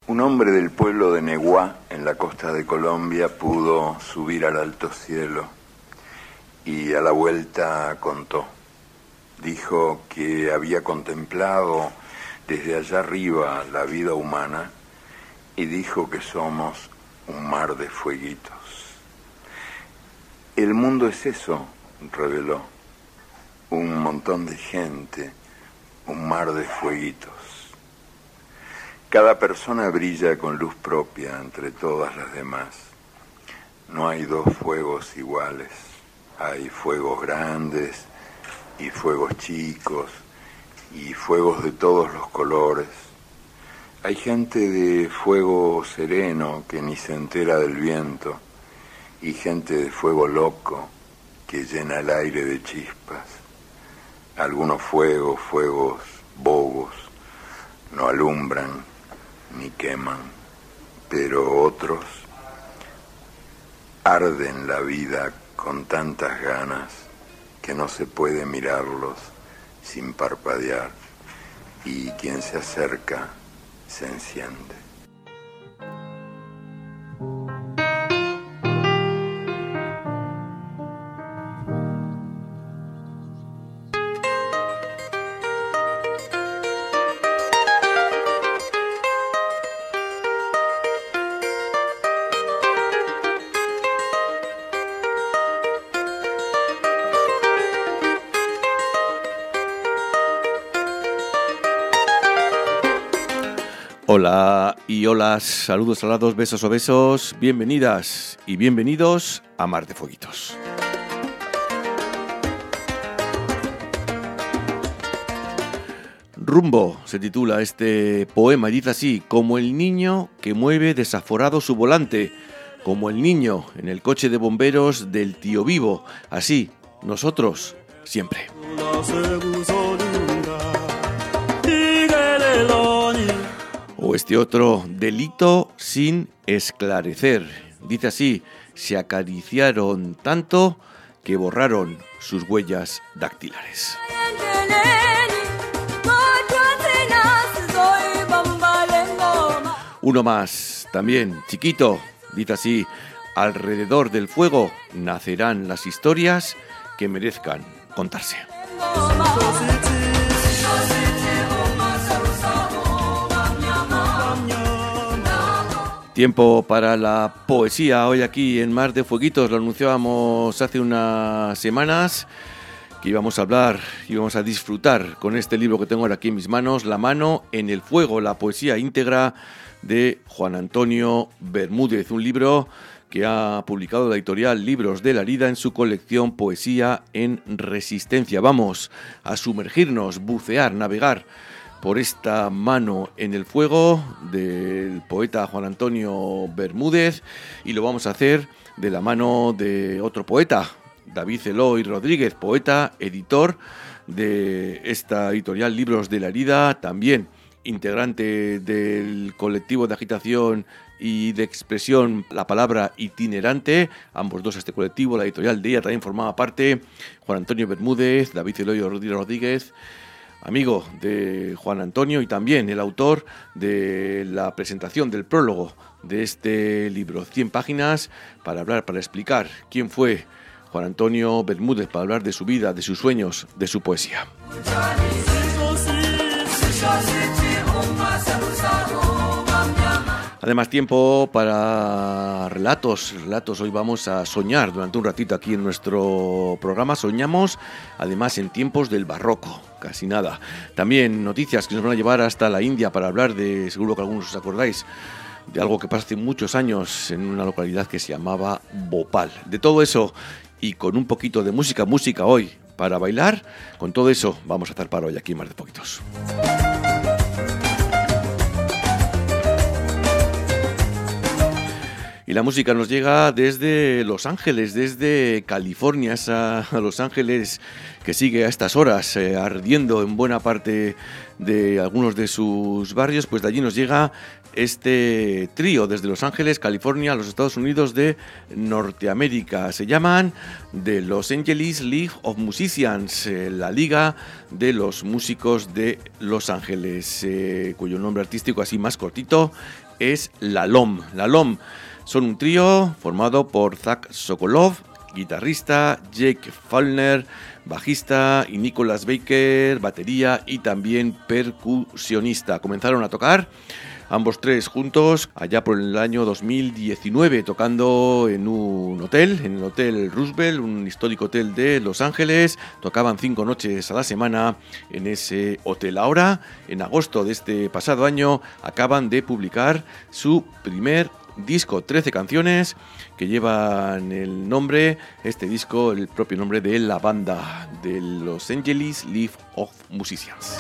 Un hombre del pueblo de Neguá, en la costa de Colombia, pudo subir al alto cielo y a la vuelta contó. Dijo que había contemplado desde allá arriba la vida humana y dijo que somos un mar de fueguitos. El mundo es eso, reveló, un montón de gente, un mar de fueguitos. Cada persona brilla con luz propia entre todas las demás. No hay dos fuegos iguales. Hay fuegos grandes y fuegos chicos y fuegos de todos los colores. Hay gente de fuego sereno que ni se entera del viento y gente de fuego loco que llena el aire de chispas. Algunos fuegos bobos, no alumbran ni queman, pero otros arden la vida con tantas ganas que no se puede mirarlos sin parpadear, y quien se acerca se enciende. Hola y holas, saludos salados, besos o besos, bienvenidas y bienvenidos a Mar de Fueguitos. Rumbo se titula este poema y dice así: como el niño que mueve desaforado su volante, como el niño en el coche de bomberos del tío Vivo, así nosotros siempre. O este otro, delito sin esclarecer. Dice así: se acariciaron tanto que borraron sus huellas dactilares. Uno más, también chiquito, dice así: alrededor del fuego nacerán las historias que merezcan contarse. Tiempo para la poesía hoy aquí en Mar de Fueguitos. Lo anunciábamos hace unas semanas que íbamos a hablar, íbamos a disfrutar con este libro que tengo ahora aquí en mis manos, La mano en el fuego, la poesía íntegra de Juan Antonio Bermúdez, un libro que ha publicado la editorial Libros de la Herida en su colección Poesía en Resistencia. Vamos a sumergirnos, bucear, navegar por esta mano en el fuego del poeta Juan Antonio Bermúdez, y lo vamos a hacer de la mano de otro poeta, David Eloy Rodríguez, poeta, editor de esta editorial Libros de la Herida, también integrante del colectivo de agitación y de expresión La Palabra Itinerante, ambos dos este colectivo, la editorial de ella también formaba parte. Juan Antonio Bermúdez, David Eloy Rodríguez, amigo de Juan Antonio y también el autor de la presentación del prólogo de este libro, 100 páginas para hablar, para explicar quién fue Juan Antonio Bermúdez, para hablar de su vida, de sus sueños, de su poesía. Además, tiempo para relatos. Hoy vamos a soñar durante un ratito aquí en nuestro programa. Soñamos, además, en tiempos del barroco, casi nada. También noticias que nos van a llevar hasta la India para hablar de, seguro que algunos os acordáis, de algo que pasó hace muchos años en una localidad que se llamaba Bhopal. De todo eso y con un poquito de música hoy para bailar, con todo eso vamos a zarpar hoy aquí en Mar de Fueguitos. Y la música nos llega desde Los Ángeles, desde California, a Los Ángeles que sigue a estas horas ardiendo en buena parte de algunos de sus barrios, pues de allí nos llega este trío desde Los Ángeles, California, los Estados Unidos de Norteamérica. Se llaman The Los Angeles League of Musicians, la Liga de los Músicos de Los Ángeles, cuyo nombre artístico así más cortito es La LOM. La LOM son un trío formado por Zach Sokolov, guitarrista, Jake Faulkner, bajista, y Nicholas Baker, batería y también percusionista. Comenzaron a tocar ambos tres juntos allá por el año 2019, tocando en un hotel, en el Hotel Roosevelt, un histórico hotel de Los Ángeles. Tocaban 5 noches a la semana en ese hotel. Ahora, en agosto de este pasado año, acaban de publicar su primer disco, 13 canciones que llevan el nombre, este disco, el propio nombre de la banda, de Los Angeles League of Musicians.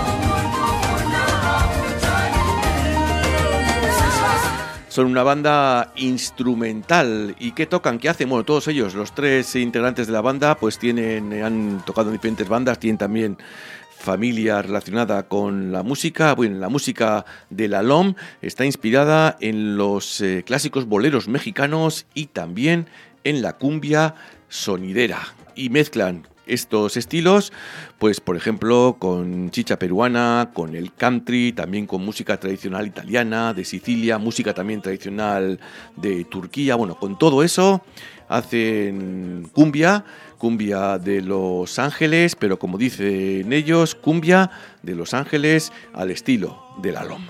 Son una banda instrumental. ¿Y qué tocan? ¿Qué hacen? Bueno, todos ellos, los tres integrantes de la banda, pues han tocado en diferentes bandas, tienen también familia relacionada con la música. Bueno, la música de La LOM está inspirada en los clásicos boleros mexicanos y también en la cumbia sonidera. Y mezclan estos estilos, pues por ejemplo con chicha peruana, con el country, también con música tradicional italiana, de Sicilia, música también tradicional de Turquía. Bueno, con todo eso hacen cumbia de Los Ángeles, pero como dicen ellos, cumbia de Los Ángeles al estilo de La LOM.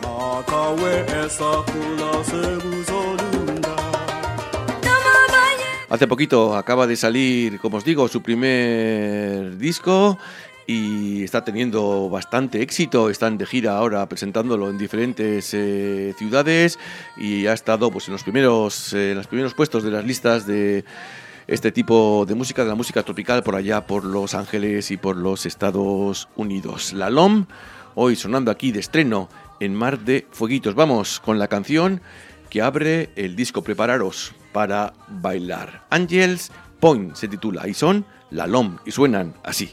Hace poquito acaba de salir, como os digo, su primer disco y está teniendo bastante éxito. Están de gira ahora presentándolo en diferentes ciudades y ha estado pues en los primeros puestos de las listas de este tipo de música, de la música tropical, por allá por Los Ángeles y por los Estados Unidos. La LOM, hoy sonando aquí de estreno en Mar de Fueguitos. Vamos con la canción que abre el disco. Prepararos para bailar. Angels Point se titula y son La LOM y suenan así.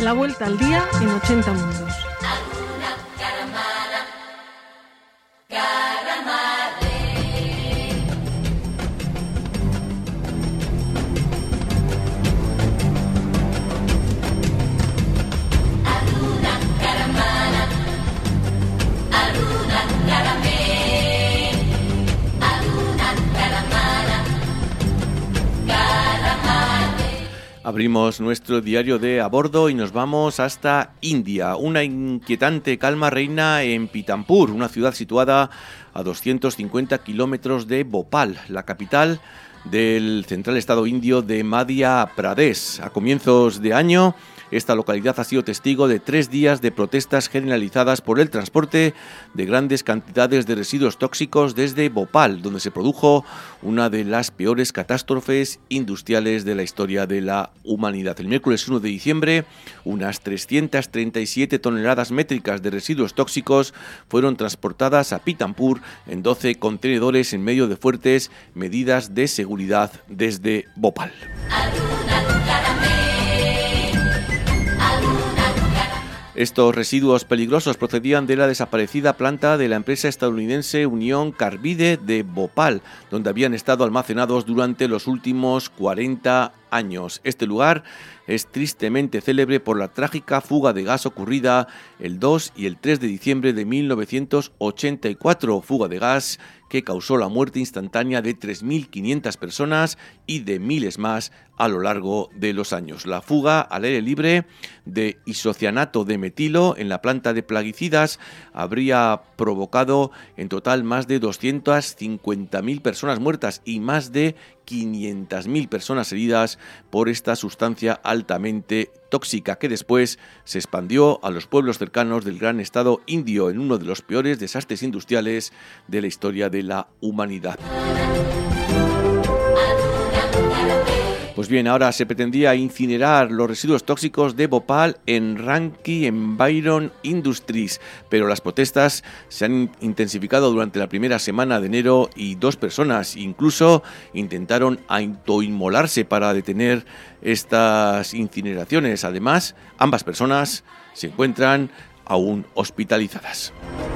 la vuelta al día en 80 mundos. Abrimos nuestro diario de a bordo y nos vamos hasta India. Una inquietante calma reina en Pithampur, una ciudad situada a 250 kilómetros de Bhopal, la capital del central estado indio de Madhya Pradesh. A comienzos de año, esta localidad ha sido testigo de 3 días de protestas generalizadas por el transporte de grandes cantidades de residuos tóxicos desde Bhopal, donde se produjo una de las peores catástrofes industriales de la historia de la humanidad. El miércoles 1 de diciembre, unas 337 toneladas métricas de residuos tóxicos fueron transportadas a Pithampur en 12 contenedores en medio de fuertes medidas de seguridad desde Bhopal. Estos residuos peligrosos procedían de la desaparecida planta de la empresa estadounidense Union Carbide de Bhopal, donde habían estado almacenados durante los últimos 40 años. Este lugar es tristemente célebre por la trágica fuga de gas ocurrida el 2 y el 3 de diciembre de 1984, fuga de gas que causó la muerte instantánea de 3.500 personas y de miles más a lo largo de los años. La fuga al aire libre de isocianato de metilo en la planta de plaguicidas habría provocado en total más de 250.000 personas muertas y más de 500.000 personas heridas por esta sustancia altamente tóxica que después se expandió a los pueblos cercanos del gran estado indio en uno de los peores desastres industriales de la historia de la humanidad. Pues bien, ahora se pretendía incinerar los residuos tóxicos de Bhopal en Ranki Environ Industries, pero las protestas se han intensificado durante la primera semana de enero y 2 personas incluso intentaron autoinmolarse para detener estas incineraciones. Además, ambas personas se encuentran aún hospitalizadas.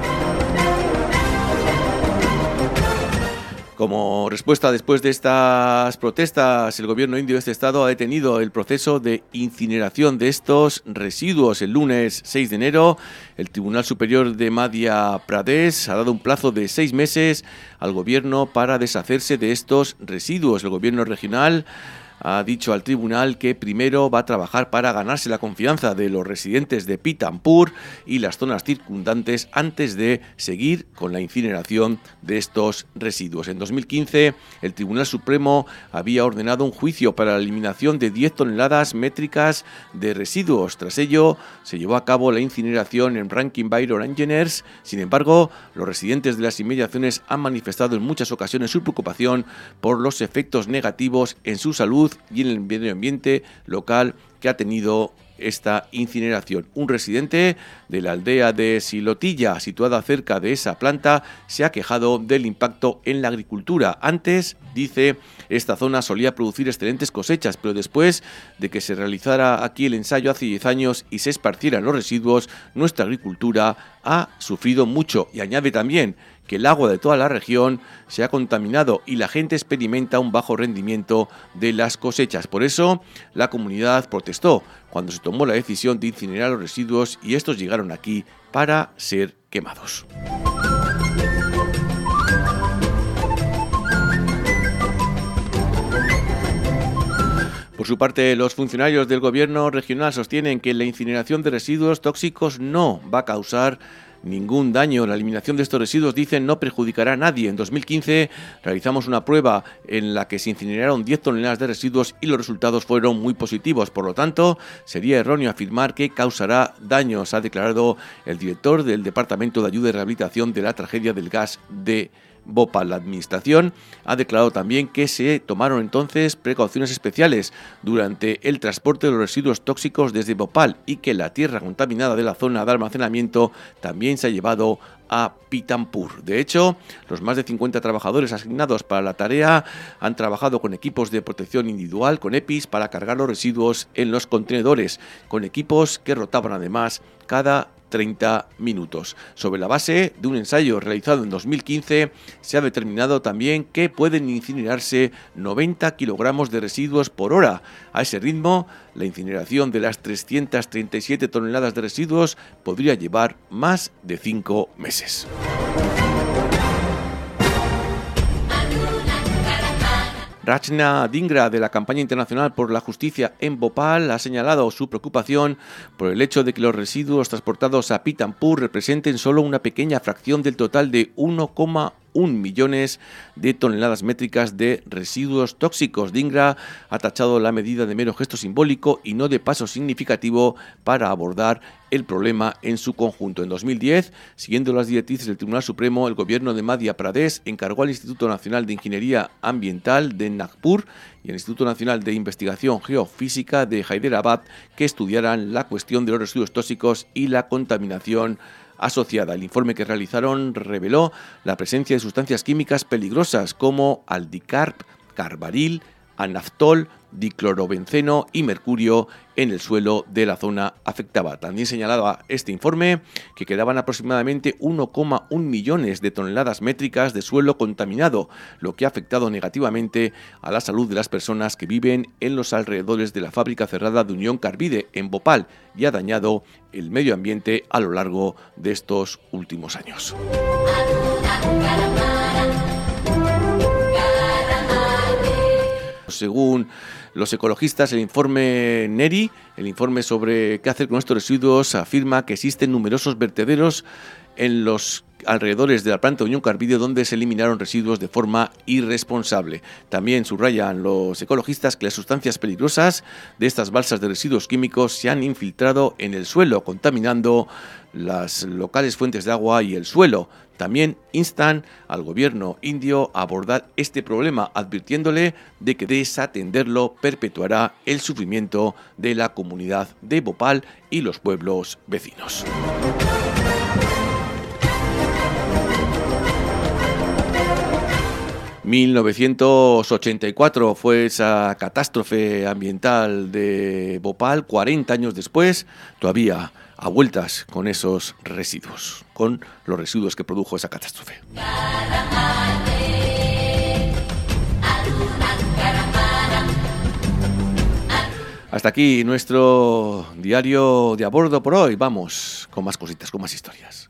Como respuesta después de estas protestas, el gobierno indio de este estado ha detenido el proceso de incineración de estos residuos. El lunes 6 de enero, el Tribunal Superior de Madhya Pradesh ha dado un plazo de 6 meses al gobierno para deshacerse de estos residuos. El gobierno regional ha dicho al tribunal que primero va a trabajar para ganarse la confianza de los residentes de Pithampur y las zonas circundantes antes de seguir con la incineración de estos residuos. En 2015, el Tribunal Supremo había ordenado un juicio para la eliminación de 10 toneladas métricas de residuos. Tras ello, se llevó a cabo la incineración en Ranki Environ Engineers. Sin embargo, los residentes de las inmediaciones han manifestado en muchas ocasiones su preocupación por los efectos negativos en su salud y en el medio ambiente local que ha tenido esta incineración. Un residente de la aldea de Silotilla, situada cerca de esa planta, se ha quejado del impacto en la agricultura. Antes, dice, esta zona solía producir excelentes cosechas, pero después de que se realizara aquí el ensayo hace 10 años y se esparcieran los residuos, nuestra agricultura ha sufrido mucho. Y añade también que el agua de toda la región se ha contaminado y la gente experimenta un bajo rendimiento de las cosechas. Por eso, la comunidad protestó cuando se tomó la decisión de incinerar los residuos y estos llegaron aquí para ser quemados. Por su parte, los funcionarios del gobierno regional sostienen que la incineración de residuos tóxicos no va a causar ningún daño. La eliminación de estos residuos, dicen, no perjudicará a nadie. En 2015 realizamos una prueba en la que se incineraron 10 toneladas de residuos y los resultados fueron muy positivos. Por lo tanto, sería erróneo afirmar que causará daños, ha declarado el director del Departamento de Ayuda y Rehabilitación de la tragedia del gas de Bhopal. La administración ha declarado también que se tomaron entonces precauciones especiales durante el transporte de los residuos tóxicos desde Bhopal y que la tierra contaminada de la zona de almacenamiento también se ha llevado a Pithampur. De hecho, los más de 50 trabajadores asignados para la tarea han trabajado con equipos de protección individual, con EPIs, para cargar los residuos en los contenedores, con equipos que rotaban además cada 30 minutos. Sobre la base de un ensayo realizado en 2015, se ha determinado también que pueden incinerarse 90 kilogramos de residuos por hora. A ese ritmo, la incineración de las 337 toneladas de residuos podría llevar más de 5 meses. Rachna Dhingra, de la Campaña Internacional por la Justicia en Bhopal, ha señalado su preocupación por el hecho de que los residuos transportados a Pithampur representen solo una pequeña fracción del total de 1,1 millones de toneladas métricas de residuos tóxicos. Dhingra ha tachado la medida de mero gesto simbólico y no de paso significativo para abordar el problema en su conjunto. En 2010, siguiendo las directrices del Tribunal Supremo, el gobierno de Madhya Pradesh encargó al Instituto Nacional de Ingeniería Ambiental de Nagpur y al Instituto Nacional de Investigación Geofísica de Hyderabad que estudiaran la cuestión de los residuos tóxicos y la contaminación asociada. El informe que realizaron reveló la presencia de sustancias químicas peligrosas como aldicarb, carbaril, anaftol, diclorobenceno y mercurio en el suelo de la zona afectada. También señalaba este informe que quedaban aproximadamente 1,1 millones de toneladas métricas de suelo contaminado, lo que ha afectado negativamente a la salud de las personas que viven en los alrededores de la fábrica cerrada de Unión Carbide en Bhopal y ha dañado el medio ambiente a lo largo de estos últimos años. Según los ecologistas, el informe NERI, el informe sobre qué hacer con estos residuos, afirma que existen numerosos vertederos en los alrededores de la planta de Unión Carbide donde se eliminaron residuos de forma irresponsable. También subrayan los ecologistas que las sustancias peligrosas de estas balsas de residuos químicos se han infiltrado en el suelo, contaminando las locales fuentes de agua y el suelo. También instan al gobierno indio a abordar este problema, advirtiéndole de que desatenderlo perpetuará el sufrimiento de la comunidad de Bhopal y los pueblos vecinos. En 1984 fue esa catástrofe ambiental de Bhopal. 40 años después, todavía a vueltas con esos residuos, con los residuos que produjo esa catástrofe. Hasta aquí nuestro diario de a bordo por hoy. Vamos con más cositas, con más historias.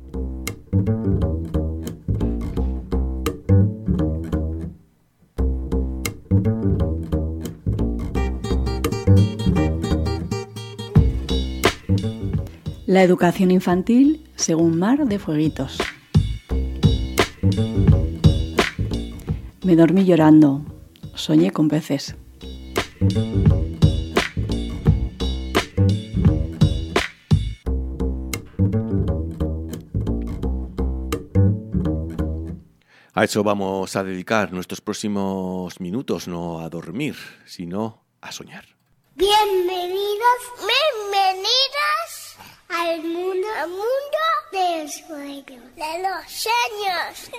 La educación infantil según Mar de Fueguitos. Me dormí llorando, soñé con peces. A eso vamos a dedicar nuestros próximos minutos, no a dormir, sino a soñar. Bienvenidos al mundo del sueño, de los sueños.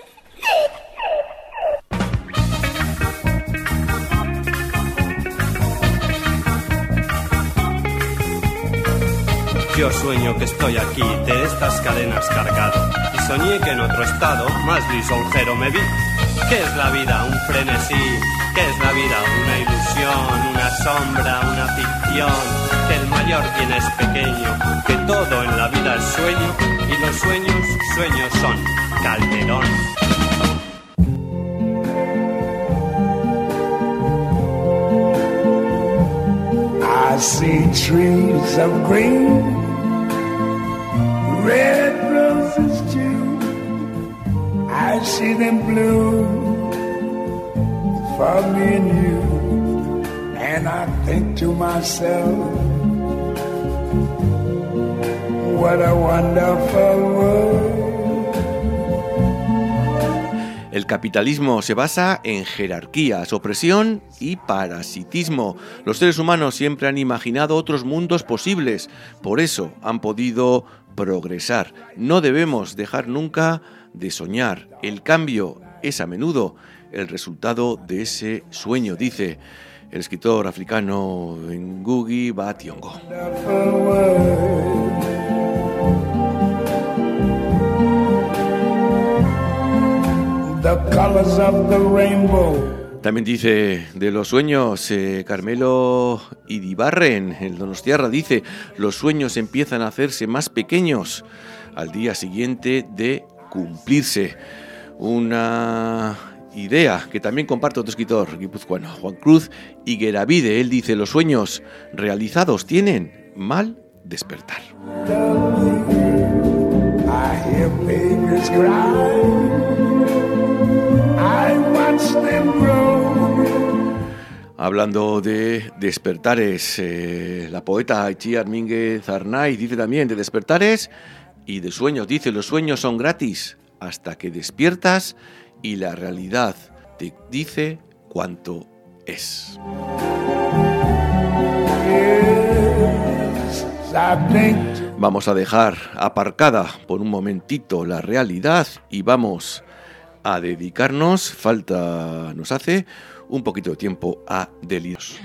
Yo sueño que estoy aquí, de estas cadenas cargado, y soñé que en otro estado, más lisonjero me vi. ¿Qué es la vida? Un frenesí. ¿Qué es la vida? Una ilusión, una sombra, una ficción. Que el mayor bien es pequeño, que todo en la vida es sueño, y los sueños, sueños son. Calderón. I see trees of green, red roses too. I see them bloom for me and you. And I think to myself, what a wonderful world. El capitalismo se basa en jerarquías, opresión y parasitismo. Los seres humanos siempre han imaginado otros mundos posibles, por eso han podido progresar. No debemos dejar nunca de soñar. El cambio es a menudo el resultado de ese sueño, dice el escritor africano Ngugi wa Thiong'o. También dice de los sueños Carmelo Iribarren, el donostiarra, dice: los sueños empiezan a hacerse más pequeños al día siguiente de cumplirse. Una idea que también comparte otro escritor guipuzcoano, Juan Cruz Higueravide. Él dice: los sueños realizados tienen mal despertar. Hablando de despertares, la poeta Itziar Mínguez Arnaiz dice también de despertares y de sueños. Dice: los sueños son gratis hasta que despiertas y la realidad te dice cuánto es. Vamos a dejar aparcada por un momentito la realidad y vamos a dedicarnos, falta nos hace, un poquito de tiempo a delirios.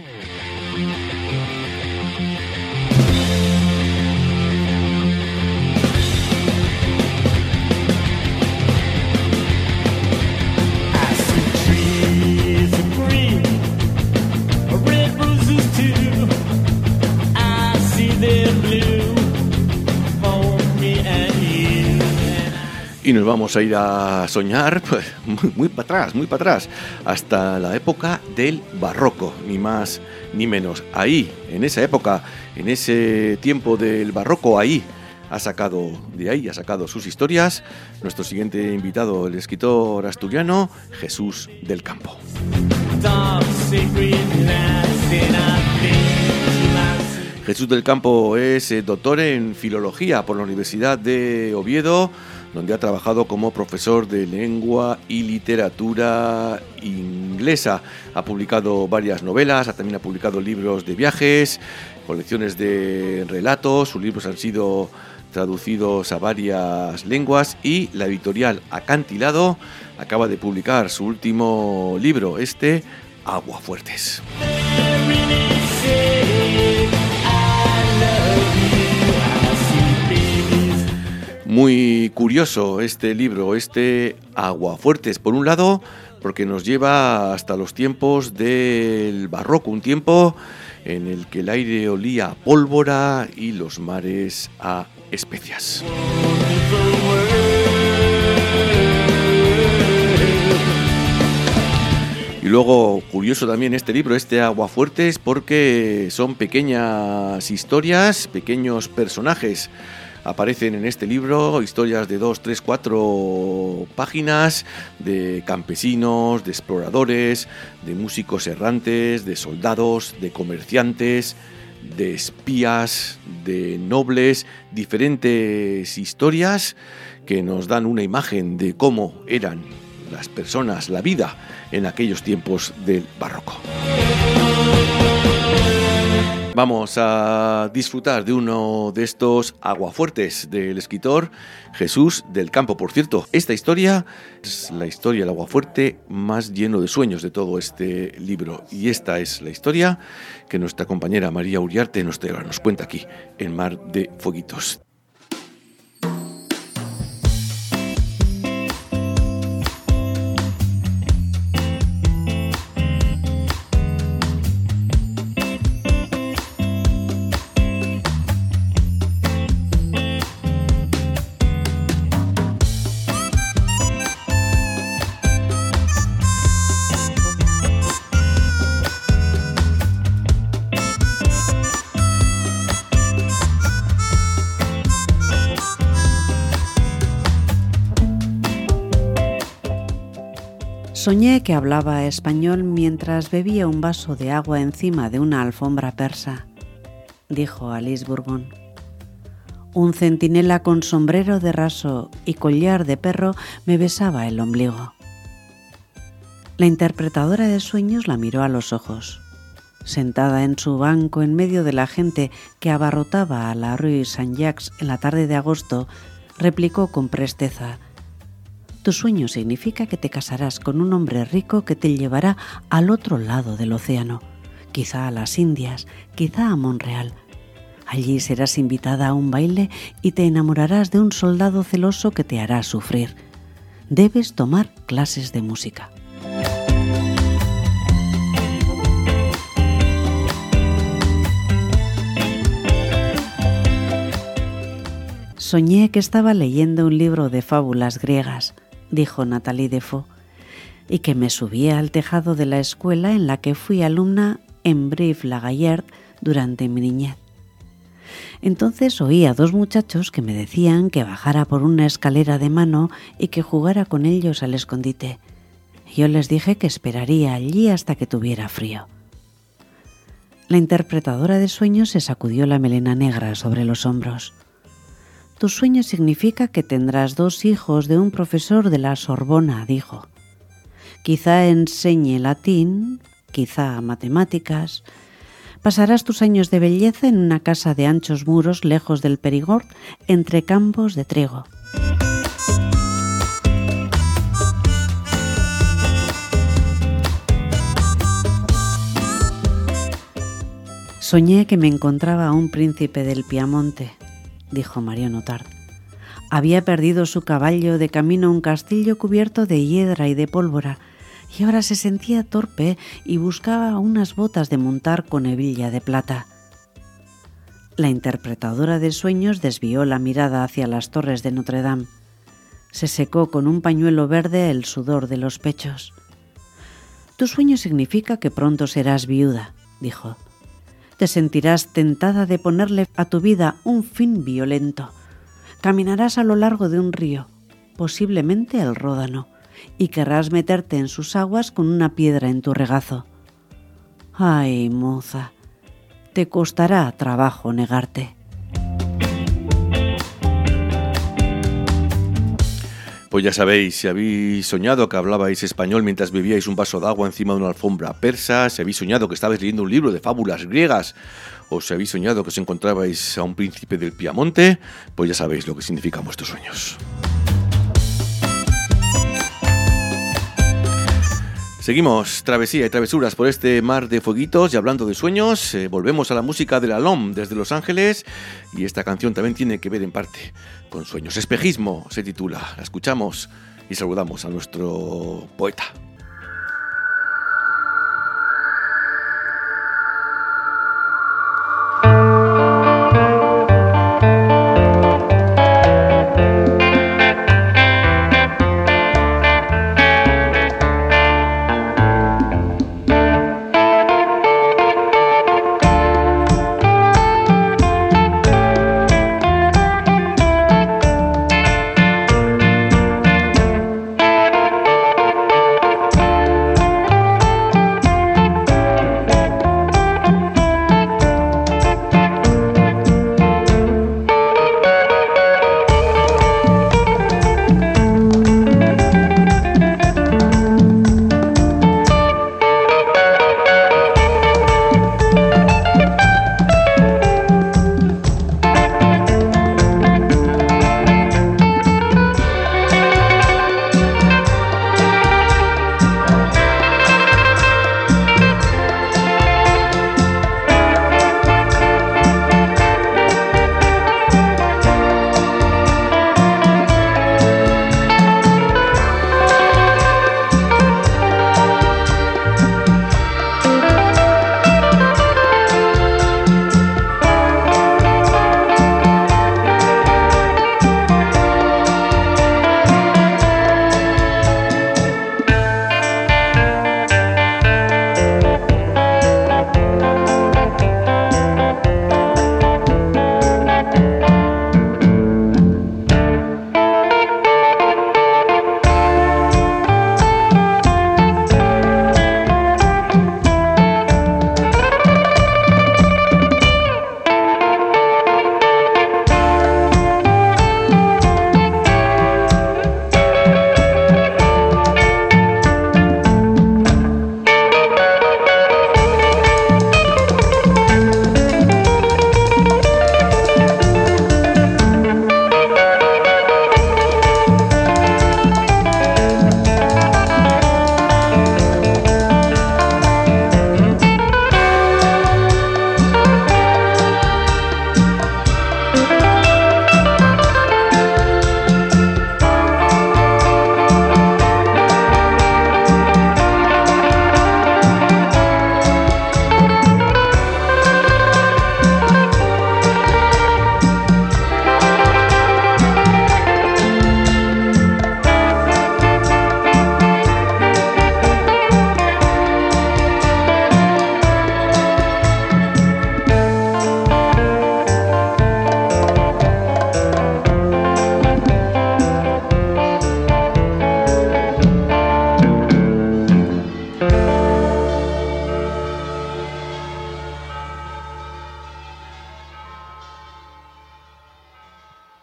Y nos vamos a ir a soñar pues, muy para atrás, hasta la época del barroco, ni más ni menos. Ahí, en esa época, en ese tiempo del barroco, ahí ha sacado sus historias nuestro siguiente invitado, el escritor asturiano Jesús del Campo. Jesús del Campo es doctor en filología por la Universidad de Oviedo, donde ha trabajado como profesor de lengua y literatura inglesa. Ha publicado varias novelas, también ha publicado libros de viajes, colecciones de relatos. Sus libros han sido traducidos a varias lenguas y la editorial Acantilado acaba de publicar su último libro, Aguafuertes. Muy curioso este libro, Aguafuertes, por un lado, porque nos lleva hasta los tiempos del barroco, un tiempo en el que el aire olía a pólvora y los mares a especias. Y luego, curioso también este libro, Aguafuertes, porque son pequeñas historias, pequeños personajes. Aparecen en este libro historias de 2, 3, 4 páginas de campesinos, de exploradores, de músicos errantes, de soldados, de comerciantes, de espías, de nobles, diferentes historias que nos dan una imagen de cómo eran las personas, la vida en aquellos tiempos del barroco. Vamos a disfrutar de uno de estos aguafuertes del escritor Jesús del Campo. Por cierto, esta historia es la historia del aguafuerte más lleno de sueños de todo este libro. Y esta es la historia que nuestra compañera María Uriarte nos cuenta aquí en Mar de Fueguitos. Soñé que hablaba español mientras bebía un vaso de agua encima de una alfombra persa, dijo Alice Bourbon. Un centinela con sombrero de raso y collar de perro me besaba el ombligo. La interpretadora de sueños la miró a los ojos. Sentada en su banco en medio de la gente que abarrotaba a la Rue Saint-Jacques en la tarde de agosto, replicó con presteza: «Tu sueño significa que te casarás con un hombre rico que te llevará al otro lado del océano, quizá a las Indias, quizá a Montreal. Allí serás invitada a un baile y te enamorarás de un soldado celoso que te hará sufrir. Debes tomar clases de música». «Soñé que estaba leyendo un libro de fábulas griegas», dijo Nathalie Defoe, «y que me subía al tejado de la escuela en la que fui alumna en Brive-la-Gaillarde durante mi niñez. Entonces oí a 2 muchachos que me decían que bajara por una escalera de mano y que jugara con ellos al escondite. Yo les dije que esperaría allí hasta que tuviera frío». La interpretadora de sueños se sacudió la melena negra sobre los hombros. «Tu sueño significa que tendrás 2 hijos de un profesor de la Sorbona», dijo. «Quizá enseñe latín, quizá matemáticas. Pasarás tus años de belleza en una casa de anchos muros lejos del Perigord, entre campos de trigo». «Soñé que me encontraba a un príncipe del Piamonte», dijo Marion Otard. «Había perdido su caballo de camino a un castillo cubierto de hiedra y de pólvora, y ahora se sentía torpe y buscaba unas botas de montar con hebilla de plata». La interpretadora de sueños desvió la mirada hacia las torres de Notre Dame. Se secó con un pañuelo verde el sudor de los pechos. «Tu sueño significa que pronto serás viuda», dijo. «Te sentirás tentada de ponerle a tu vida un fin violento. Caminarás a lo largo de un río, posiblemente el Ródano, y querrás meterte en sus aguas con una piedra en tu regazo. Ay, moza, te costará trabajo negarte». Pues ya sabéis, si habéis soñado que hablabais español mientras bebíais un vaso de agua encima de una alfombra persa, si habéis soñado que estabais leyendo un libro de fábulas griegas, o si habéis soñado que os encontrabais a un príncipe del Piamonte, pues ya sabéis lo que significan vuestros sueños. Seguimos travesía y travesuras por este mar de fueguitos, y hablando de sueños, volvemos a la música de la LOM desde Los Ángeles, y esta canción también tiene que ver en parte con sueños. Espejismo se titula, la escuchamos y saludamos a nuestro poeta.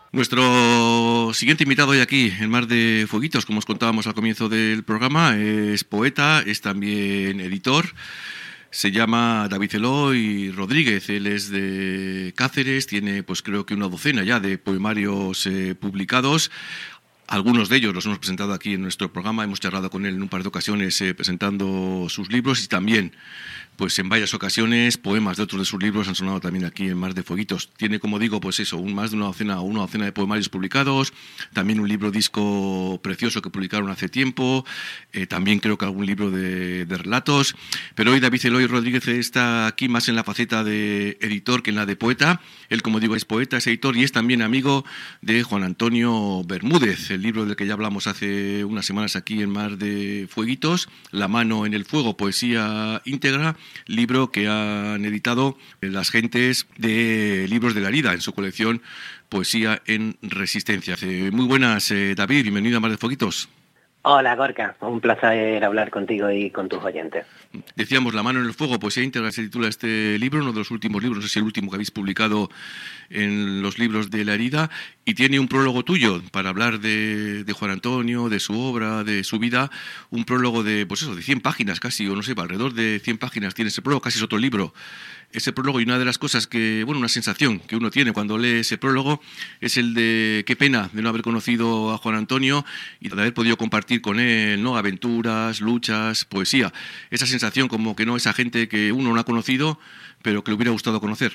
Nuestro siguiente invitado hoy aquí en Mar de Fueguitos, como os contábamos al comienzo del programa, es poeta, es también editor. Se llama David Eloy Rodríguez, él es de Cáceres, tiene pues creo que una docena ya de poemarios publicados. Algunos de ellos los hemos presentado aquí en nuestro programa, hemos charlado con él en un par de ocasiones presentando sus libros y también pues en varias ocasiones poemas de otros de sus libros han sonado también aquí en Mar de Fueguitos. Tiene, como digo, pues eso, más de una docena de poemarios publicados, también un libro disco precioso que publicaron hace tiempo, también creo que algún libro de relatos, pero hoy David Eloy Rodríguez está aquí más en la faceta de editor que en la de poeta. Él, como digo, es poeta, es editor y es también amigo de Juan Antonio Bermúdez, el libro del que ya hablamos hace unas semanas aquí en Mar de Fueguitos, La mano en el fuego, poesía íntegra, libro que han editado las gentes de Libros de la Herida en su colección Poesía en Resistencia. Muy buenas, David, bienvenido a Mar de Fueguitos. Hola, Gorka, un placer hablar contigo y con tus oyentes. Decíamos, La mano en el fuego, poesía íntegra, se titula este libro, uno de los últimos libros, no sé si el último que habéis publicado en los Libros de la Herida, y tiene un prólogo tuyo para hablar de Juan Antonio, de su obra, de su vida, un prólogo de, pues eso, de 100 páginas casi, o no sé, alrededor de 100 páginas tiene ese prólogo, casi es otro libro. Ese prólogo, y una de las cosas que, bueno, una sensación que uno tiene cuando lee ese prólogo es el de qué pena de no haber conocido a Juan Antonio y de haber podido compartir con él, ¿no?, aventuras, luchas, poesía. Esa sensación como que no, esa gente que uno no ha conocido, pero que le hubiera gustado conocer.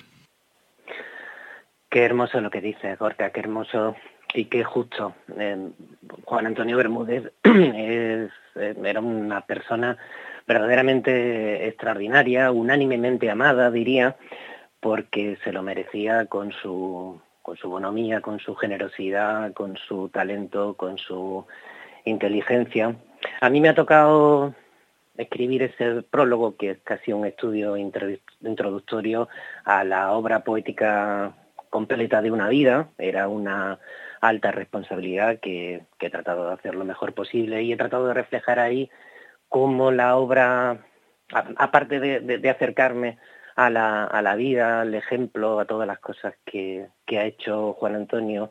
Qué hermoso lo que dices, Gorka, qué hermoso y qué justo. Juan Antonio Bermúdez era una persona verdaderamente extraordinaria, unánimemente amada, diría, porque se lo merecía con su bonomía, con su generosidad, con su talento, con su inteligencia. A mí me ha tocado escribir ese prólogo, que es casi un estudio introductorio a la obra poética completa de una vida. Era una alta responsabilidad que he tratado de hacer lo mejor posible y he tratado de reflejar ahí cómo la obra, aparte de acercarme a la vida, al ejemplo, a todas las cosas que ha hecho Juan Antonio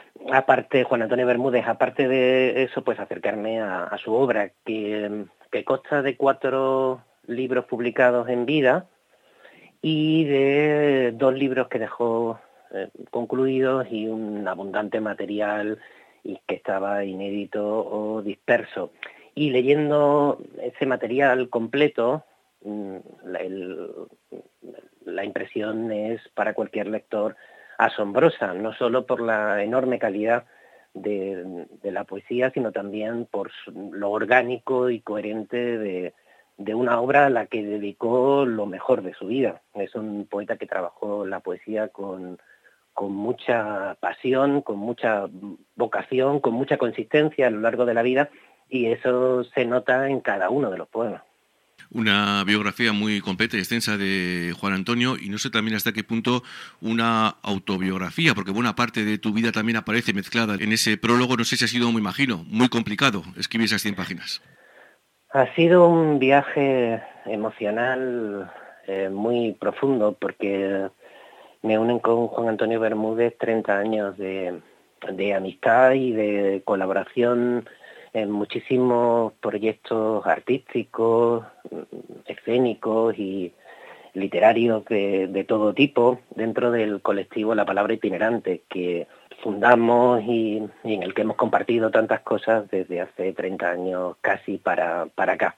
Bermúdez, aparte de eso, pues acercarme a su obra, que consta de 4 libros publicados en vida y de 2 libros que dejó concluidos y un abundante material y que estaba inédito o disperso. Y leyendo ese material completo, la impresión es para cualquier lector asombrosa, no solo por la enorme calidad de la poesía, sino también por lo orgánico y coherente de una obra a la que dedicó lo mejor de su vida. Es un poeta que trabajó la poesía con mucha pasión, con mucha vocación, con mucha consistencia a lo largo de la vida, y eso se nota en cada uno de los poemas. Una biografía muy completa y extensa de Juan Antonio, y no sé también hasta qué punto una autobiografía, porque buena parte de tu vida también aparece mezclada en ese prólogo. No sé si ha sido, me imagino, muy complicado escribir esas 100 páginas. Ha sido un viaje emocional muy profundo, porque me unen con Juan Antonio Bermúdez 30 años de amistad y de colaboración en muchísimos proyectos artísticos, escénicos y literarios de todo tipo, dentro del colectivo La Palabra Itinerante, que fundamos y en el que hemos compartido tantas cosas desde hace 30 años casi para acá.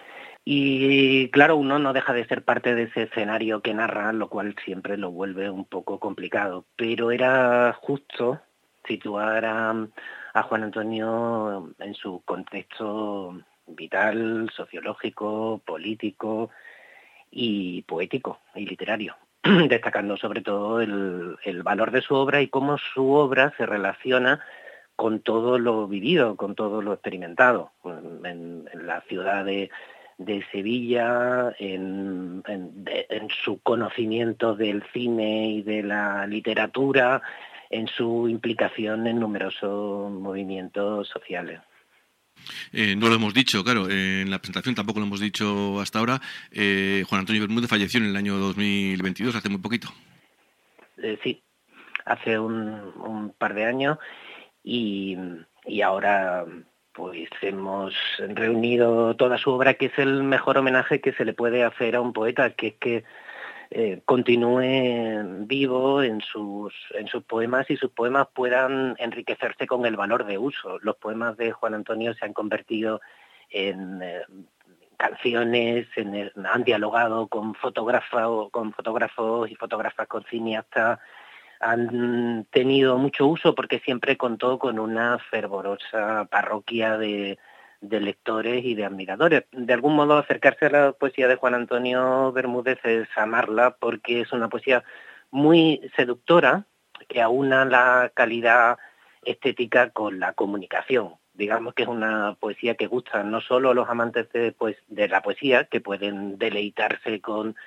Y claro, uno no deja de ser parte de ese escenario que narra, lo cual siempre lo vuelve un poco complicado, pero era justo situar a Juan Antonio en su contexto vital, sociológico, político y poético y literario, destacando sobre todo el valor de su obra y cómo su obra se relaciona con todo lo vivido, con todo lo experimentado en la ciudad de Sevilla, en su conocimiento del cine y de la literatura, en su implicación en numerosos movimientos sociales. No lo hemos dicho, claro, en la presentación tampoco lo hemos dicho hasta ahora. Juan Antonio Bermúdez falleció en el año 2022, hace muy poquito. Sí, hace un par de años y ahora pues hemos reunido toda su obra, que es el mejor homenaje que se le puede hacer a un poeta, que es que continúe vivo en sus poemas y sus poemas puedan enriquecerse con el valor de uso. Los poemas de Juan Antonio se han convertido en canciones, han dialogado con fotógrafos y fotógrafas, con cineastas, han tenido mucho uso porque siempre contó con una fervorosa parroquia de lectores y de admiradores. De algún modo, acercarse a la poesía de Juan Antonio Bermúdez es amarla, porque es una poesía muy seductora que aúna la calidad estética con la comunicación. Digamos que es una poesía que gusta no solo a los amantes de la poesía, que pueden deleitarse con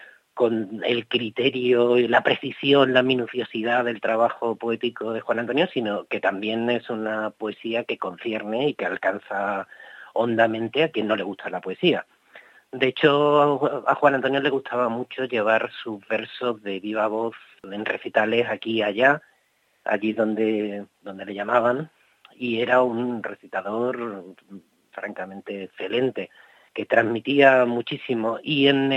el criterio y la precisión, la minuciosidad del trabajo poético de Juan Antonio, sino que también es una poesía que concierne y que alcanza hondamente a quien no le gusta la poesía. De hecho, a Juan Antonio le gustaba mucho llevar sus versos de viva voz en recitales aquí y allá, allí donde le llamaban, y era un recitador francamente excelente, que transmitía muchísimo, y en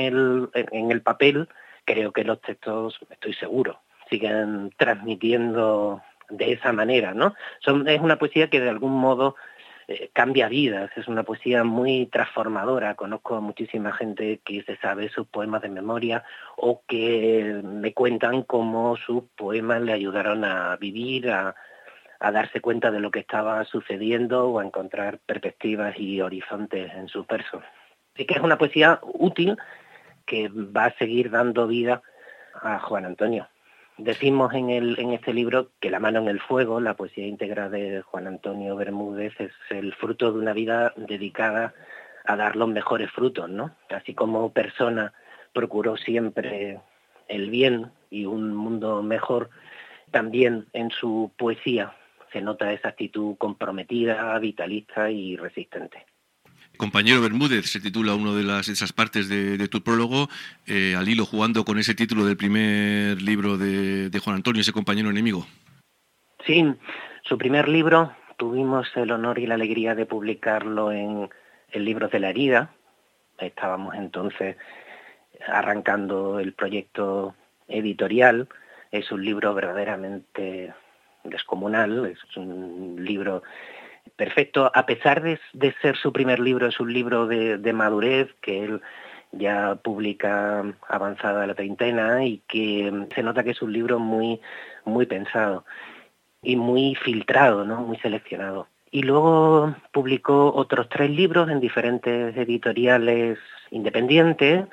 el papel creo que los textos, estoy seguro, siguen transmitiendo de esa manera, ¿no? Es una poesía que de algún modo cambia vidas, es una poesía muy transformadora. Conozco a muchísima gente que se sabe sus poemas de memoria o que me cuentan cómo sus poemas le ayudaron a vivir, a darse cuenta de lo que estaba sucediendo o a encontrar perspectivas y horizontes en sus versos. Así que es una poesía útil que va a seguir dando vida a Juan Antonio. Decimos en este libro que La mano en el fuego, la poesía íntegra de Juan Antonio Bermúdez, es el fruto de una vida dedicada a dar los mejores frutos, ¿no? Así como persona procuró siempre el bien y un mundo mejor, también en su poesía se nota esa actitud comprometida, vitalista y resistente. Compañero Bermúdez se titula una de esas partes de tu prólogo, al hilo jugando con ese título del primer libro de Juan Antonio, ese compañero enemigo. Sí, su primer libro tuvimos el honor y la alegría de publicarlo en el Libros de la Herida. Estábamos entonces arrancando el proyecto editorial. Es un libro verdaderamente descomunal, es un libro perfecto, a pesar de ser su primer libro, es un libro de madurez, que él ya publica avanzada la treintena, y que se nota que es un libro muy, muy pensado y muy filtrado, ¿no? Muy seleccionado. Y luego publicó otros 3 libros en diferentes editoriales independientes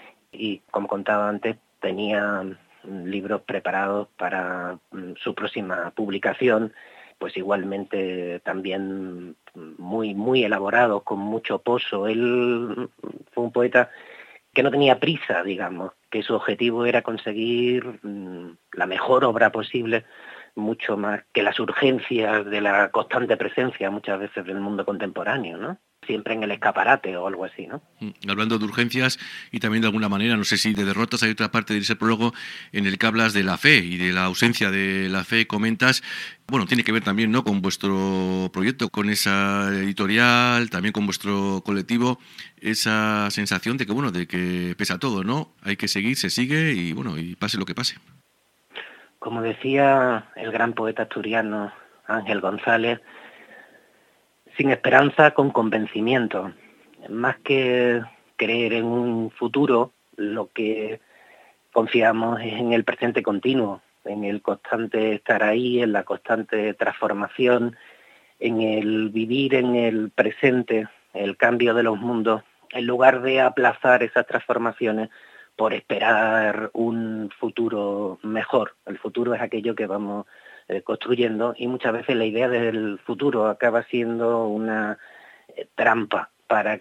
y, como contaba antes, tenía libros preparados para su próxima publicación, pues igualmente también muy, muy elaborados, con mucho pozo. Él fue un poeta que no tenía prisa, digamos, que su objetivo era conseguir la mejor obra posible, mucho más que las urgencias de la constante presencia muchas veces del mundo contemporáneo, ¿no? Siempre en el escaparate o algo así, ¿no? Hablando de urgencias y también de alguna manera, no sé si de derrotas, hay otra parte de ese prólogo en el que hablas de la fe y de la ausencia de la fe. Comentas, bueno, tiene que ver también, ¿no?, con vuestro proyecto, con esa editorial, también con vuestro colectivo, esa sensación de que, bueno, de que pese a todo, ¿no?, hay que seguir, se sigue y, bueno, y pase lo que pase. Como decía el gran poeta asturiano Ángel González, sin esperanza, con convencimiento. Más que creer en un futuro, lo que confiamos es en el presente continuo, en el constante estar ahí, en la constante transformación, en el vivir en el presente, el cambio de los mundos, en lugar de aplazar esas transformaciones por esperar un futuro mejor. El futuro es aquello que vamos construyendo, y muchas veces la idea del futuro acaba siendo una trampa para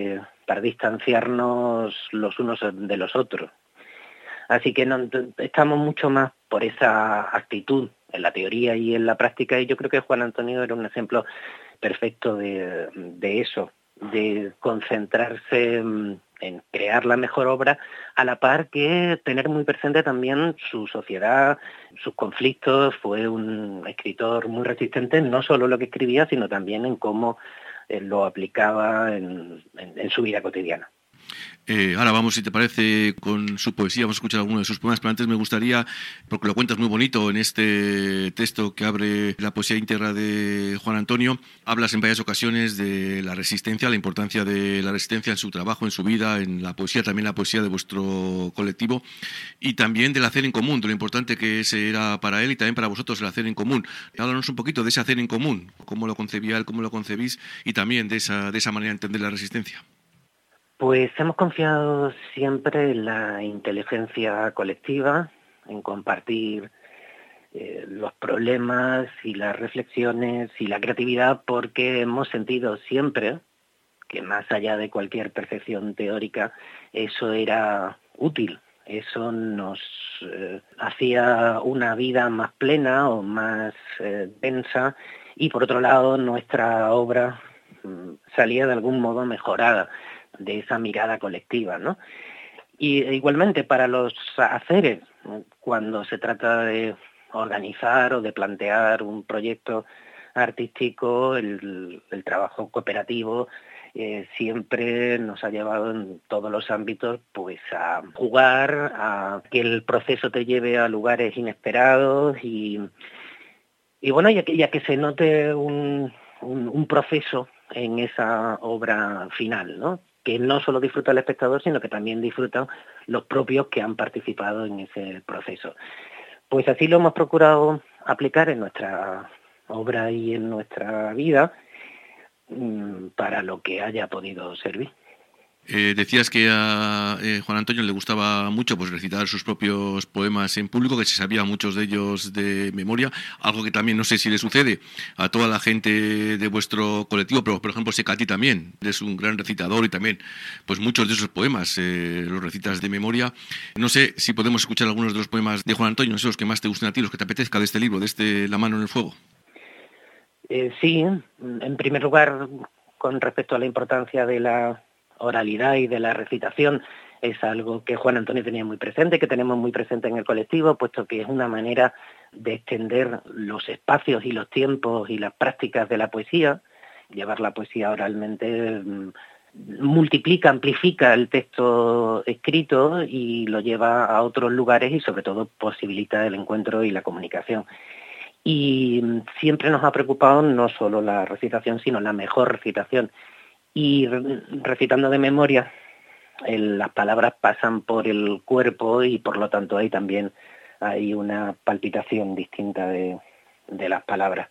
distanciarnos los unos de los otros. Así que estamos mucho más por esa actitud en la teoría y en la práctica, y yo creo que Juan Antonio era un ejemplo perfecto de eso, de concentrarse en crear la mejor obra, a la par que tener muy presente también su sociedad, sus conflictos. Fue un escritor muy resistente, no solo en lo que escribía, sino también en cómo lo aplicaba en su vida cotidiana. Ahora vamos, si te parece, con su poesía, vamos a escuchar alguno de sus poemas, pero antes me gustaría, porque lo cuentas muy bonito en este texto que abre la poesía íntegra de Juan Antonio, hablas en varias ocasiones de la resistencia, la importancia de la resistencia en su trabajo, en su vida, en la poesía, también la poesía de vuestro colectivo, y también del hacer en común, de lo importante que ese era para él y también para vosotros el hacer en común. Háblanos un poquito de ese hacer en común, cómo lo concebía él, cómo lo concebís, y también de esa manera de entender la resistencia. Pues hemos confiado siempre en la inteligencia colectiva, en compartir los problemas y las reflexiones y la creatividad, porque hemos sentido siempre que más allá de cualquier percepción teórica, eso era útil, eso nos hacía una vida más plena o más densa, y por otro lado nuestra obra salía de algún modo mejorada de esa mirada colectiva, ¿no? Y igualmente para los haceres, cuando se trata de organizar o de plantear un proyecto artístico, el trabajo cooperativo siempre nos ha llevado en todos los ámbitos pues a jugar, a que el proceso te lleve a lugares inesperados y bueno, ya que se note un proceso en esa obra final, ¿no? Que no solo disfruta el espectador, sino que también disfrutan los propios que han participado en ese proceso. Pues así lo hemos procurado aplicar en nuestra obra y en nuestra vida, para lo que haya podido servir. Decías que a Juan Antonio le gustaba mucho pues recitar sus propios poemas en público, que se sabía muchos de ellos de memoria, algo que también no sé si le sucede a toda la gente de vuestro colectivo, pero por ejemplo sé que a ti también eres un gran recitador y también pues muchos de esos poemas los recitas de memoria. No sé si podemos escuchar algunos de los poemas de Juan Antonio, no sé, los que más te gusten a ti, los que te apetezca de este libro, de este La mano en el fuego. Sí, en primer lugar, con respecto a la importancia de la oralidad y de la recitación, es algo que Juan Antonio tenía muy presente, que tenemos muy presente en el colectivo, puesto que es una manera de extender los espacios y los tiempos y las prácticas de la poesía. Llevar la poesía oralmente multiplica, amplifica el texto escrito y lo lleva a otros lugares y sobre todo posibilita el encuentro y la comunicación. Y siempre nos ha preocupado no solo la recitación, sino la mejor recitación. Y recitando de memoria, las palabras pasan por el cuerpo y por lo tanto ahí también hay una palpitación distinta de las palabras.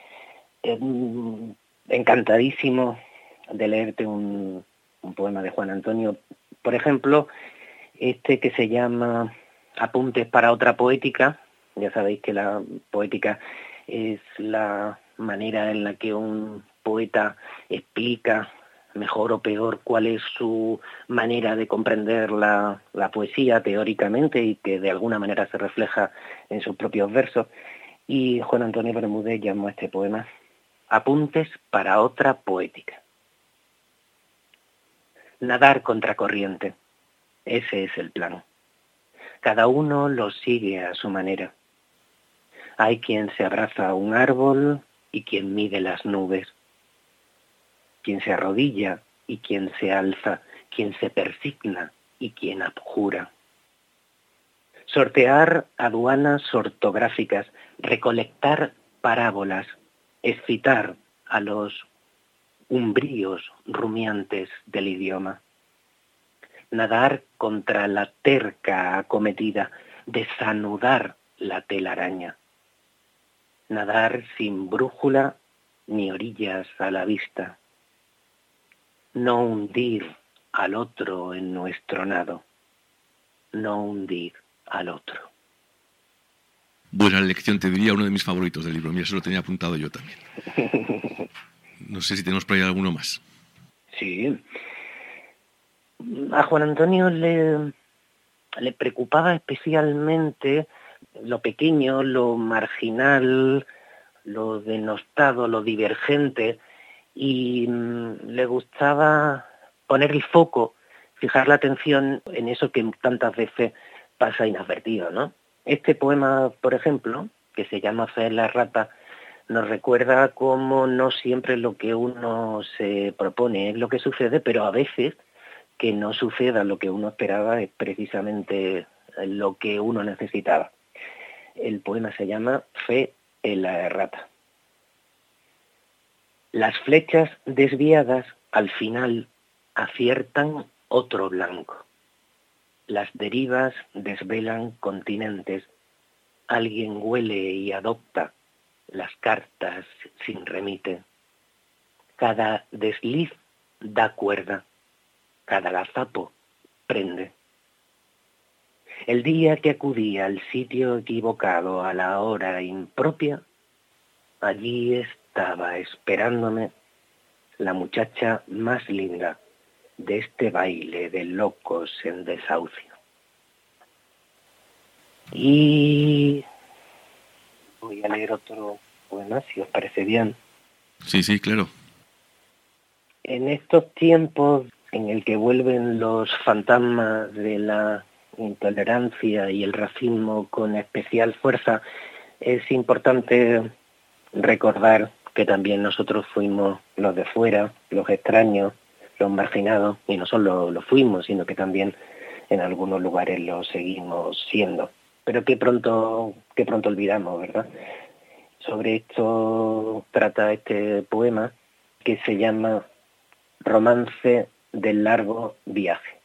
Encantadísimo de leerte un poema de Juan Antonio. Por ejemplo, este que se llama Apuntes para otra poética. Ya sabéis que la poética es la manera en la que un poeta explica, mejor o peor, cuál es su manera de comprender la poesía teóricamente y que de alguna manera se refleja en sus propios versos. Y Juan Antonio Bermúdez llamó a este poema Apuntes para otra poética. Nadar contracorriente, ese es el plan. Cada uno lo sigue a su manera. Hay quien se abraza a un árbol y quien mide las nubes, quien se arrodilla y quien se alza, quien se persigna y quien abjura. Sortear aduanas ortográficas, recolectar parábolas, excitar a los umbríos rumiantes del idioma. Nadar contra la terca acometida, desanudar la telaraña. Nadar sin brújula ni orillas a la vista. No hundir al otro en nuestro nado. No hundir al otro. Buena lección, te diría, uno de mis favoritos del libro. Mira, eso lo tenía apuntado yo también. No sé si tenemos por ahí alguno más. Sí. A Juan Antonio le preocupaba especialmente lo pequeño, lo marginal, lo denostado, lo divergente, y le gustaba poner el foco fijar la atención en eso que tantas veces pasa inadvertido, ¿no? Este poema, por ejemplo, que se llama Fe en la rata, nos recuerda cómo no siempre lo que uno se propone es lo que sucede, pero a veces que no suceda lo que uno esperaba es precisamente lo que uno necesitaba. El poema se llama Fe en la rata. Las flechas desviadas al final aciertan otro blanco. Las derivas desvelan continentes. Alguien huele y adopta las cartas sin remite. Cada desliz da cuerda. Cada gazapo prende. El día que acudí al sitio equivocado a la hora impropia, allí estaba esperándome la muchacha más linda de este baile de locos en desahucio. Y voy a leer otro poema, si os parece bien. Sí, sí, claro. En estos tiempos en el que vuelven los fantasmas de la intolerancia y el racismo con especial fuerza, es importante recordar que también nosotros fuimos los de fuera, los extraños, los marginados, y no solo lo fuimos, sino que también en algunos lugares lo seguimos siendo. Pero que pronto olvidamos, ¿verdad? Sobre esto trata este poema, que se llama Romance del largo viaje.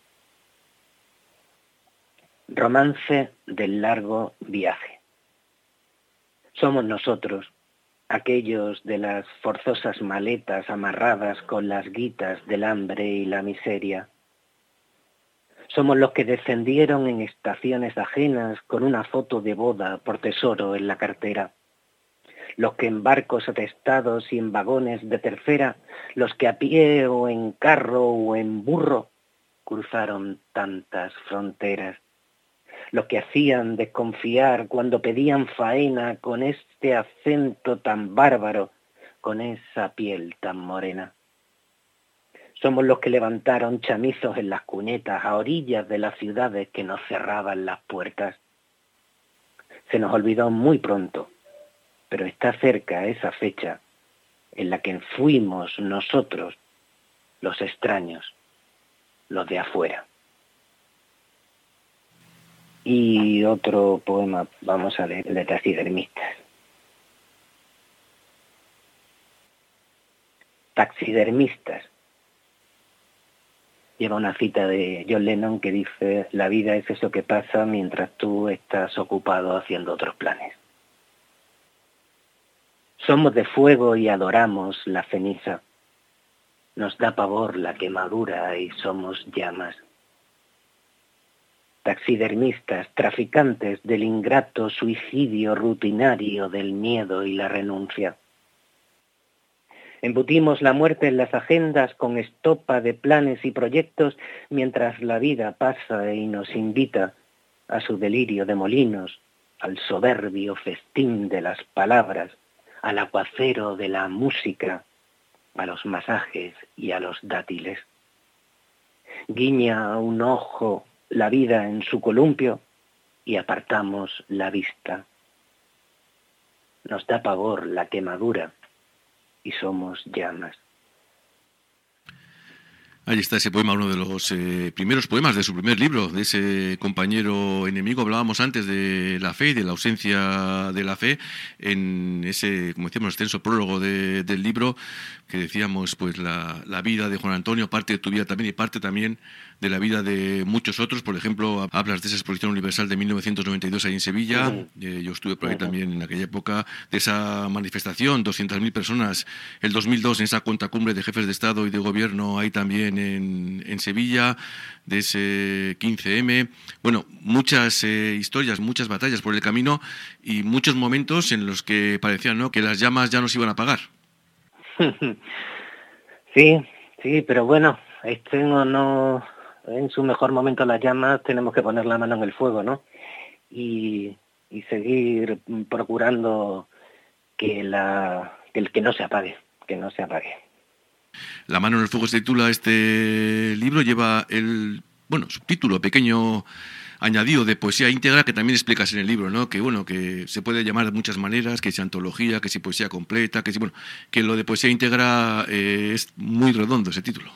Romance del largo viaje. Somos nosotros, aquellos de las forzosas maletas amarradas con las guitas del hambre y la miseria. Somos los que descendieron en estaciones ajenas con una foto de boda por tesoro en la cartera. Los que en barcos atestados y en vagones de tercera, los que a pie o en carro o en burro cruzaron tantas fronteras. Los que hacían desconfiar cuando pedían faena con este acento tan bárbaro, con esa piel tan morena. Somos los que levantaron chamizos en las cunetas a orillas de las ciudades que nos cerraban las puertas. Se nos olvidó muy pronto, pero está cerca esa fecha en la que fuimos nosotros los extraños, los de afuera. Y otro poema, vamos a leer, de Taxidermistas. Taxidermistas. Lleva una cita de John Lennon que dice: la vida es eso que pasa mientras tú estás ocupado haciendo otros planes. Somos de fuego y adoramos la ceniza. Nos da pavor la quemadura y somos llamas. Taxidermistas, traficantes del ingrato suicidio rutinario del miedo y la renuncia. Embutimos la muerte en las agendas con estopa de planes y proyectos mientras la vida pasa y nos invita a su delirio de molinos, al soberbio festín de las palabras, al aguacero de la música, a los masajes y a los dátiles. Guiña un ojo la vida en su columpio y apartamos la vista. Nos da pavor la quemadura y somos llamas. Ahí está ese poema, uno de los primeros poemas de su primer libro, de ese compañero enemigo. Hablábamos antes de la fe y de la ausencia de la fe en ese, como decíamos, extenso prólogo del libro, que decíamos, pues la vida de Juan Antonio, parte de tu vida también y parte también de la vida de muchos otros. Por ejemplo, hablas de esa exposición universal de 1992 ahí en Sevilla. Yo estuve por ahí también en aquella época, de esa manifestación, 200.000 personas, el 2002 en esa contracumbre de jefes de Estado y de Gobierno ahí también en Sevilla, de ese 15M. Bueno, muchas historias, muchas batallas por el camino y muchos momentos en los que parecían, ¿no?, que las llamas ya no se iban a apagar. Sí, pero bueno, no en su mejor momento las llamas tenemos que poner la mano en el fuego, ¿no? Y seguir procurando que no se apague, La mano en el fuego se titula este libro, lleva el subtítulo pequeño añadido de poesía íntegra, que también explicas en el libro, ¿no? Que se puede llamar de muchas maneras, que si antología, que si poesía completa, que lo de poesía íntegra es muy redondo ese título.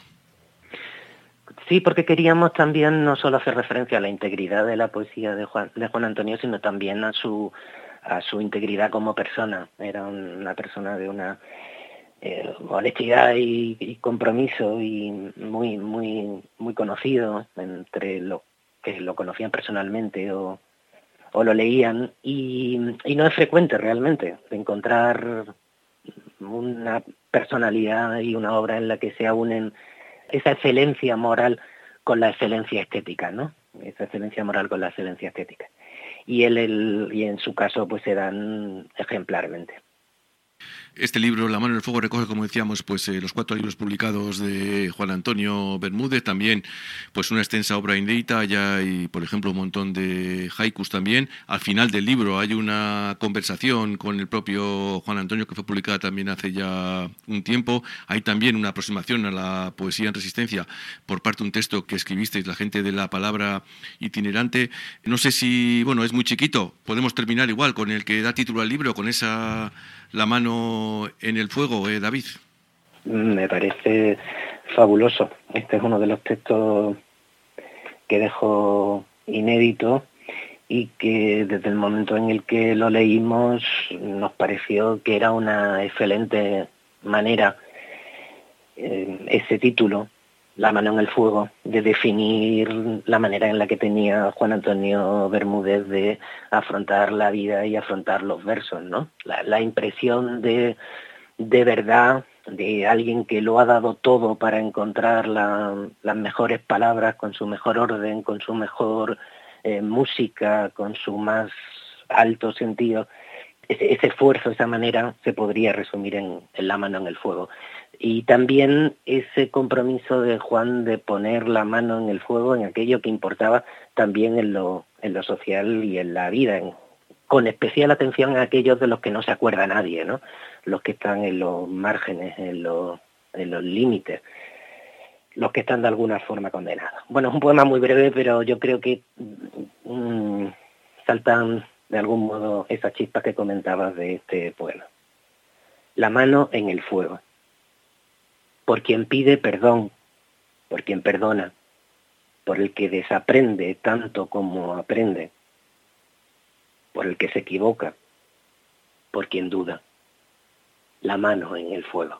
Sí, porque queríamos también no solo hacer referencia a la integridad de la poesía de Juan Antonio, sino también a su integridad como persona. Era una persona de una honestidad y compromiso, y muy muy muy conocido entre los que lo conocían personalmente o lo leían, y no es frecuente realmente de encontrar una personalidad y una obra en la que se unen esa excelencia moral con la excelencia estética, ¿no? Esa excelencia moral con la excelencia estética. Y en su caso pues se dan ejemplarmente. Este libro, La mano en el fuego, recoge, como decíamos, pues los 4 libros publicados de Juan Antonio Bermúdez, también pues una extensa obra inédita, ya hay, por ejemplo, un montón de haikus también. Al final del libro hay una conversación con el propio Juan Antonio, que fue publicada también hace ya un tiempo. Hay también una aproximación a la poesía en resistencia por parte de un texto que escribisteis, La gente de la palabra itinerante. No sé si, es muy chiquito, podemos terminar igual con el que da título al libro, con esa La mano en el fuego, David. Me parece fabuloso. Este es uno de los textos que dejo inédito y que desde el momento en el que lo leímos nos pareció que era una excelente manera, ese título, La mano en el fuego, de definir la manera en la que tenía Juan Antonio Bermúdez de afrontar la vida y afrontar los versos, ¿no? La impresión de verdad de alguien que lo ha dado todo para encontrar las mejores palabras, con su mejor orden, con su mejor música, con su más alto sentido. Ese esfuerzo, esa manera, se podría resumir en La mano en el fuego. Y también ese compromiso de Juan de poner la mano en el fuego en aquello que importaba también en lo social y en la vida, con especial atención a aquellos de los que no se acuerda nadie, ¿no? Los que están en los márgenes, en los límites, los que están de alguna forma condenados. Bueno, es un poema muy breve, pero yo creo que saltan de algún modo esas chispas que comentabas de este poema. La mano en el fuego. Por quien pide perdón, por quien perdona, por el que desaprende tanto como aprende, por el que se equivoca, por quien duda. La mano en el fuego.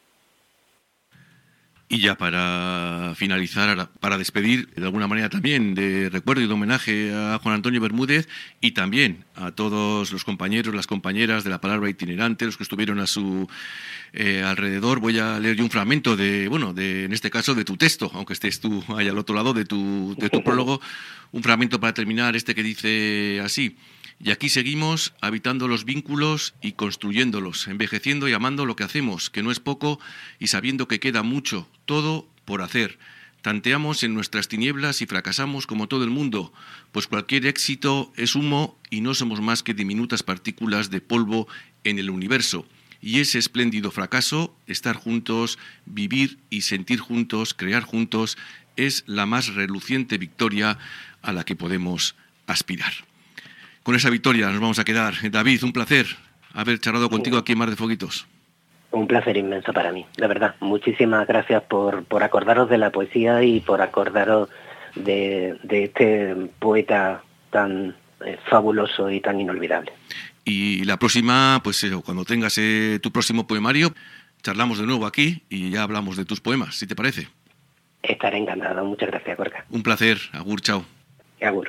Y ya para finalizar, para despedir de alguna manera también de recuerdo y de homenaje a Juan Antonio Bermúdez, y también a todos los compañeros, las compañeras de la palabra itinerante, los que estuvieron a su alrededor, voy a leer yo un fragmento en este caso de tu texto, aunque estés tú ahí al otro lado de tu prólogo, un fragmento para terminar, que dice así: y aquí seguimos habitando los vínculos y construyéndolos, envejeciendo y amando lo que hacemos, que no es poco, y sabiendo que queda mucho, todo por hacer. Tanteamos en nuestras tinieblas y fracasamos como todo el mundo, pues cualquier éxito es humo y no somos más que diminutas partículas de polvo en el universo. Y ese espléndido fracaso, estar juntos, vivir y sentir juntos, crear juntos, es la más reluciente victoria a la que podemos aspirar. Con esa victoria nos vamos a quedar. David, un placer haber charlado contigo aquí en Mar de Fueguitos. Un placer inmenso para mí, de verdad. Muchísimas gracias por acordaros de la poesía y por acordaros de este poeta tan fabuloso y tan inolvidable. Y la próxima, cuando tengas tu próximo poemario, charlamos de nuevo aquí y ya hablamos de tus poemas, si te parece. Estaré encantado. Muchas gracias, Gorka. Un placer. Agur, chao. Agur.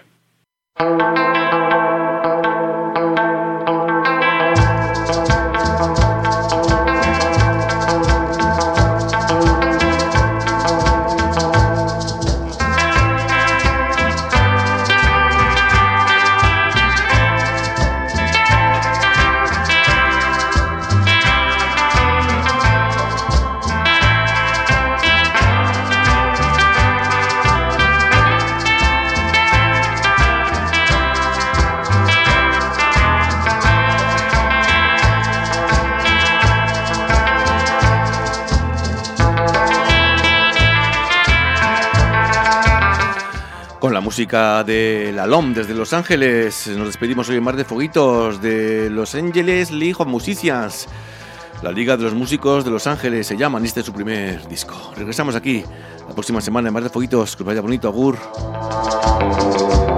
la música de la LOM desde Los Ángeles. Nos despedimos hoy en Mar de Fueguitos de Los Angeles League of Musicians. La Liga de los Músicos de Los Ángeles se llaman, este es su primer disco. Regresamos aquí la próxima semana en Mar de Fueguitos. Que os vaya bonito, agur.